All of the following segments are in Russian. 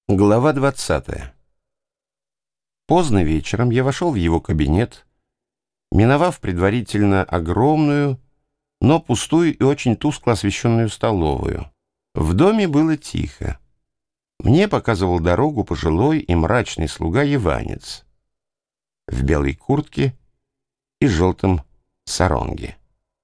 Глава 20. Поздно вечером я вошел в его кабинет, миновав предварительно огромную, но пустую и очень тускло освещенную столовую. В доме было тихо. Мне показывал дорогу пожилой и мрачный слуга-яванец в белой куртке и желтом саронге.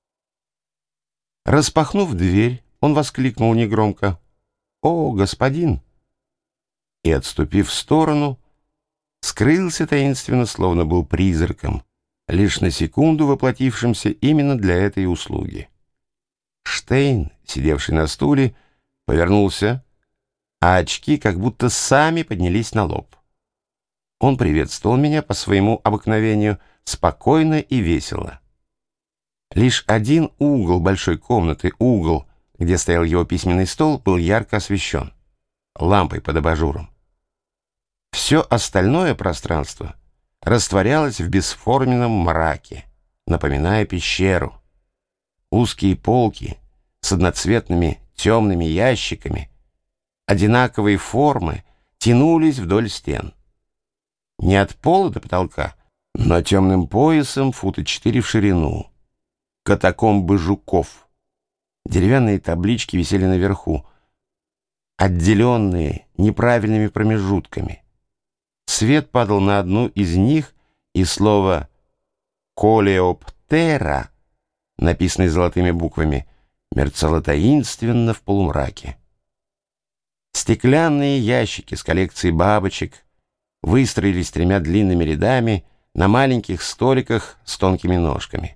Распахнув дверь, он воскликнул негромко: «О, господин!» и, отступив в сторону, скрылся таинственно, словно был призраком, лишь на секунду воплотившимся именно для этой услуги. Штейн, сидевший на стуле, повернулся, а очки как будто сами поднялись на лоб. Он приветствовал меня по своему обыкновению спокойно и весело. Лишь один угол большой комнаты, угол, где стоял его письменный стол, был ярко освещен лампой под абажуром. Все остальное пространство растворялось в бесформенном мраке, напоминая пещеру. Узкие полки с одноцветными темными ящиками одинаковой формы тянулись вдоль стен. Не от пола до потолка, но темным поясом фута 4 в ширину. Катакомбы жуков. Деревянные таблички висели наверху, отделенные неправильными промежутками. Свет падал на одну из них, и слово «Колеоптера», написанное золотыми буквами, мерцало таинственно в полумраке. Стеклянные ящики с коллекцией бабочек выстроились 3 длинными рядами на маленьких столиках с тонкими ножками.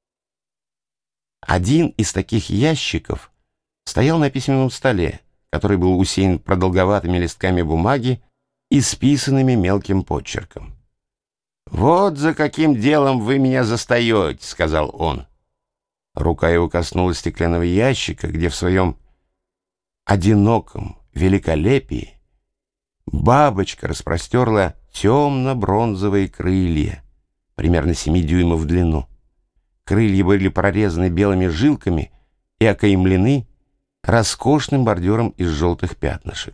Один из таких ящиков стоял на письменном столе, который был усеян продолговатыми листками бумаги, исписанными мелким почерком. «Вот за каким делом вы меня застаете», — сказал он. Рука его коснулась стеклянного ящика, где в своем одиноком великолепии бабочка распростерла темно-бронзовые крылья, примерно 7 дюймов в длину. Крылья были прорезаны белыми жилками и окаймлены роскошным бордюром из желтых пятнышек.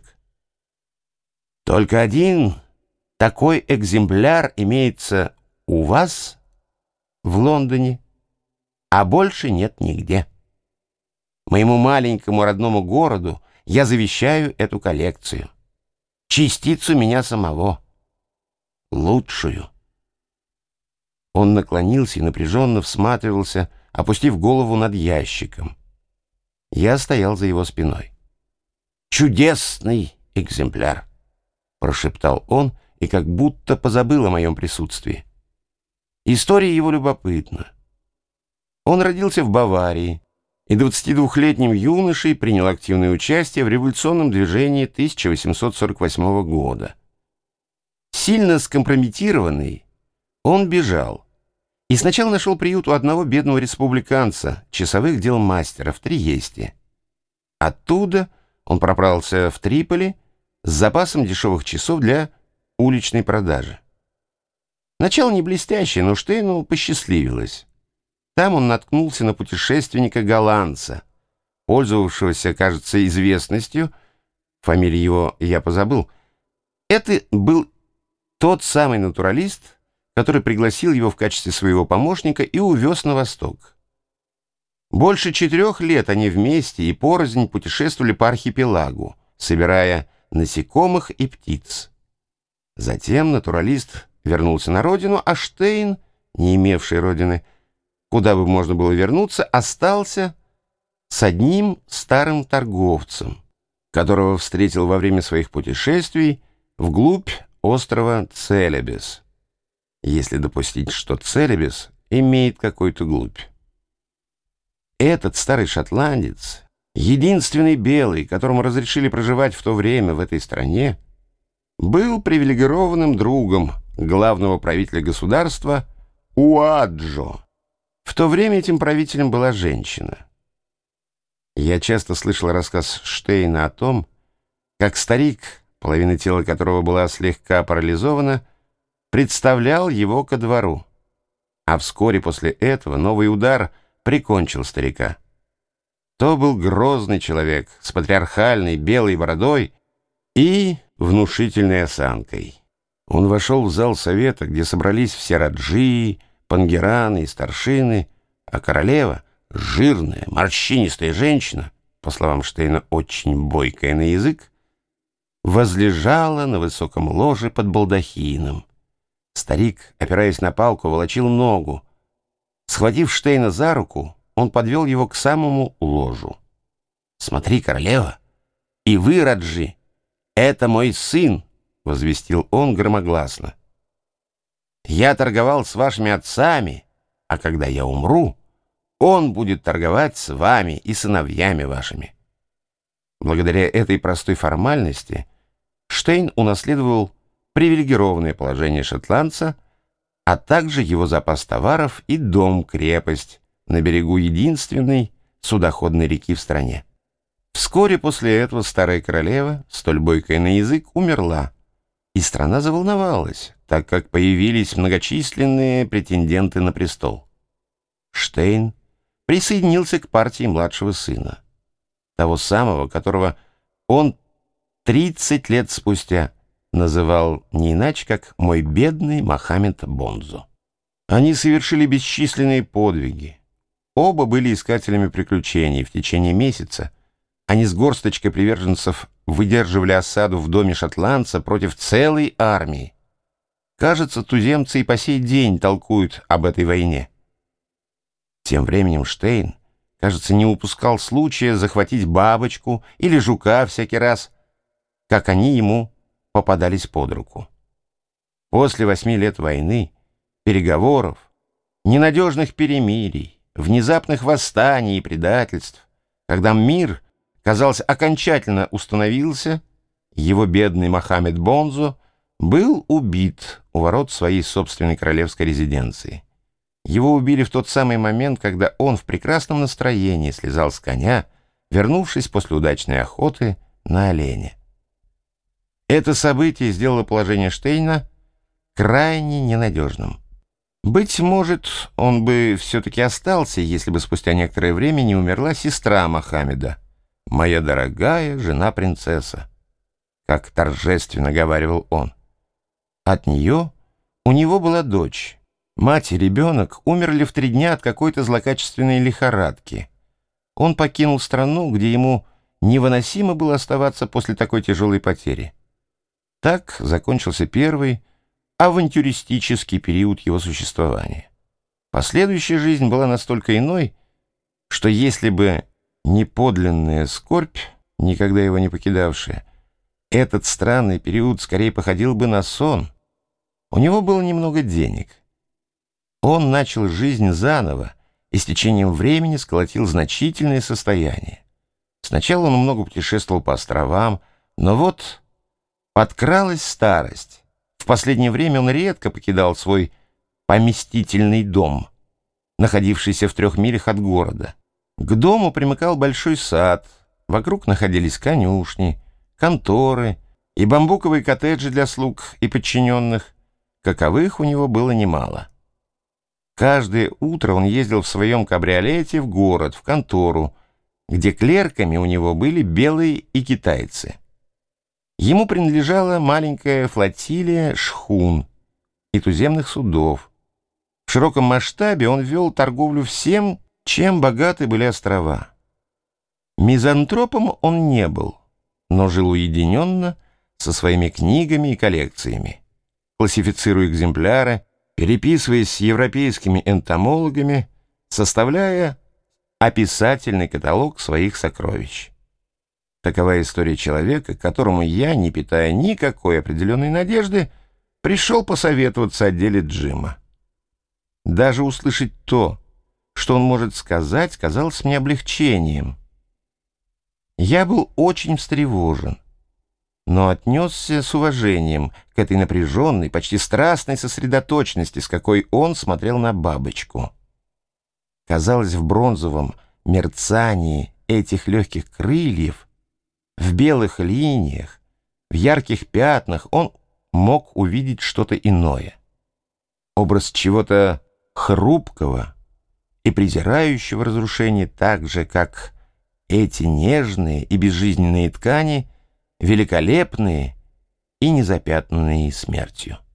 «Только один такой экземпляр имеется у вас в Лондоне, а больше нет нигде. Моему маленькому родному городу я завещаю эту коллекцию, частицу меня самого, лучшую». Он наклонился и напряженно всматривался, опустив голову над ящиком. Я стоял за его спиной. «Чудесный экземпляр!» — прошептал он и как будто позабыл о моем присутствии. История его любопытна. Он родился в Баварии и 22-летним юношей принял активное участие в революционном движении 1848 года. Сильно скомпрометированный, он бежал и сначала нашел приют у одного бедного республиканца, часовых дел мастера в Триесте. Оттуда он проправился в Триполи с запасом дешевых часов для уличной продажи. Начало не блестящее, но Штейну посчастливилось. Там он наткнулся на путешественника-голландца, пользовавшегося, кажется, известностью. Фамилию его я позабыл. Это был тот самый натуралист, который пригласил его в качестве своего помощника и увез на восток. Больше 4 лет они вместе и порознь путешествовали по архипелагу, собирая насекомых и птиц. Затем натуралист вернулся на родину, а Штейн, не имевший родины, куда бы можно было вернуться, остался с одним старым торговцем, которого встретил во время своих путешествий вглубь острова Целебес, если допустить, что Целебес имеет какую-то глубь. Этот старый шотландец, единственный белый, которому разрешили проживать в то время в этой стране, был привилегированным другом главного правителя государства Уаджо. В то время этим правителем была женщина. Я часто слышал рассказ Штейна о том, как старик, половина тела которого была слегка парализована, представлял его ко двору, а вскоре после этого новый удар прикончил старика. То был грозный человек с патриархальной белой бородой и внушительной осанкой. Он вошел в зал совета, где собрались все раджии, пангераны и старшины, а королева, жирная, морщинистая женщина, по словам Штейна, очень бойкая на язык, возлежала на высоком ложе под балдахином. Старик, опираясь на палку, волочил ногу. Схватив Штейна за руку, он подвел его к самому ложу. «Смотри, королева, и вы, раджи, это мой сын», — возвестил он громогласно. «Я торговал с вашими отцами, а когда я умру, он будет торговать с вами и сыновьями вашими». Благодаря этой простой формальности Штейн унаследовал привилегированное положение шотландца, а также его запас товаров и дом-крепость на берегу единственной судоходной реки в стране. Вскоре после этого старая королева, столь бойкая на язык, умерла, и страна заволновалась, так как появились многочисленные претенденты на престол. Штейн присоединился к партии младшего сына, того самого, которого он 30 лет спустя называл не иначе, как «мой бедный Мохаммед Бонзо». Они совершили бесчисленные подвиги. Оба были искателями приключений. В течение месяца они с горсточкой приверженцев выдерживали осаду в доме шотландца против целой армии. Кажется, туземцы и по сей день толкуют об этой войне. Тем временем Штейн, кажется, не упускал случая захватить бабочку или жука всякий раз, как они ему попадались под руку. После 8 лет войны, переговоров, ненадежных перемирий, внезапных восстаний и предательств, когда мир, казалось, окончательно установился, его бедный Мохаммед Бонзо был убит у ворот своей собственной королевской резиденции. Его убили в тот самый момент, когда он в прекрасном настроении слезал с коня, вернувшись после удачной охоты на оленя. Это событие сделало положение Штейна крайне ненадежным. Быть может, он бы все-таки остался, если бы спустя некоторое время не умерла сестра Мохаммеда, моя дорогая жена-принцесса, как торжественно говаривал он. От нее у него была дочь. Мать и ребенок умерли в 3 дня от какой-то злокачественной лихорадки. Он покинул страну, где ему невыносимо было оставаться после такой тяжелой потери. Так закончился первый авантюристический период его существования. Последующая жизнь была настолько иной, что если бы не подлинная скорбь, никогда его не покидавшая, этот странный период скорее походил бы на сон. У него было немного денег. Он начал жизнь заново и с течением времени сколотил значительное состояние. Сначала он много путешествовал по островам, но вот подкралась старость. В последнее время он редко покидал свой поместительный дом, находившийся в 3 милях от города. К дому примыкал большой сад, вокруг находились конюшни, конторы и бамбуковые коттеджи для слуг и подчиненных, каковых у него было немало. Каждое утро он ездил в своем кабриолете в город, в контору, где клерками у него были белые и китайцы. Ему принадлежала маленькая флотилия шхун и туземных судов. В широком масштабе он вел торговлю всем, чем богаты были острова. Мизантропом он не был, но жил уединенно со своими книгами и коллекциями, классифицируя экземпляры, переписываясь с европейскими энтомологами, составляя описательный каталог своих сокровищ. Такова история человека, которому я, не питая никакой определенной надежды, пришел посоветоваться о деле Джима. Даже услышать то, что он может сказать, казалось мне облегчением. Я был очень встревожен, но отнесся с уважением к этой напряженной, почти страстной сосредоточенности, с какой он смотрел на бабочку. Казалось, в бронзовом мерцании этих легких крыльев, в белых линиях, в ярких пятнах он мог увидеть что-то иное. Образ чего-то хрупкого и презирающего разрушения, так же, как эти нежные и безжизненные ткани, великолепные и незапятнанные смертью.